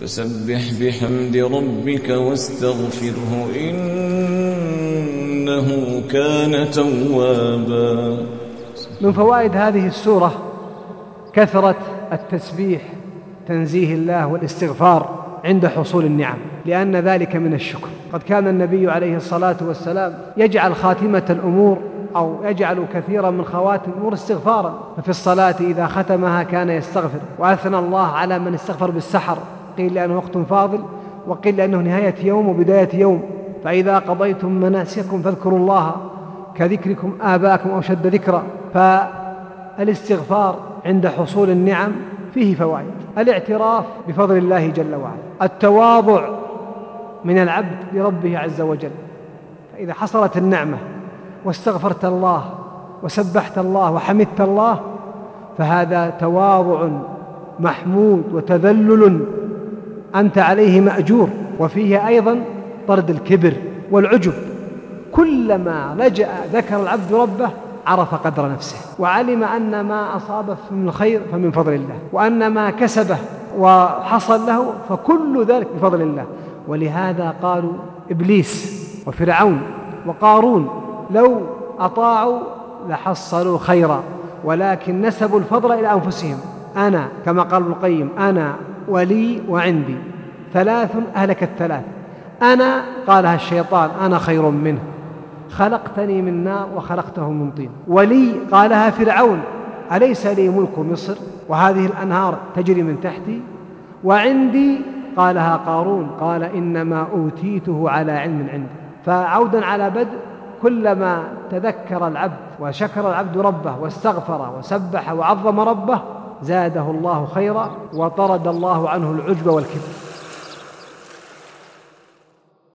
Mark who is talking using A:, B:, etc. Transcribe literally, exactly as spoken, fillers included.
A: فسبح بحمد ربك واستغفره إنه كان توابا.
B: من فوائد هذه السورة كثرة التسبيح تنزيه الله والاستغفار عند حصول النعم، لأن ذلك من الشكر. قد كان النبي عليه الصلاة والسلام يجعل خاتمة الأمور أو يجعل كثيرا من خواتم الأمور استغفارا، ففي الصلاة إذا ختمها كان يستغفر، وأثنى الله على من استغفر بالسحر، قيل لأنه وقت فاضل وقيل لأنه نهاية يوم وبداية يوم. فإذا قضيتم مناسككم فاذكروا الله كذكركم آباءكم أو شد ذكرا. فالاستغفار عند حصول النعم فيه فوائد: الاعتراف بفضل الله جل وعلا، التواضع من العبد لربه عز وجل، فإذا حصلت النعمة واستغفرت الله وسبحت الله وحمدت الله فهذا تواضع محمود وتذلل أنت عليه مأجور. وفيه أيضا طرد الكبر والعجب، كلما لجأ ذكر العبد ربه عرف قدر نفسه وعلم أن ما أصابه من الخير فمن فضل الله، وأن ما كسبه وحصل له فكل ذلك بفضل الله. ولهذا قالوا إبليس وفرعون وقارون لو أطاعوا لحصلوا خيرا ولكن نسبوا الفضل إلى أنفسهم. أنا كما قال ابن القيم: أنا ولي وعندي ثلاث أهلك الثلاث. أنا قالها الشيطان: أنا خير منه، خلقتني من نار وخلقته من طين. ولي قالها فرعون: أليس لي ملك مصر وهذه الأنهار تجري من تحتي. وعندي قالها قارون: قال إنما أوتيته على علم عندي. فعودا على بدء، كلما تذكر العبد وشكر العبد ربه واستغفر وسبح وعظم ربه زاده الله خيرا وطرد الله عنه العجب والكبر.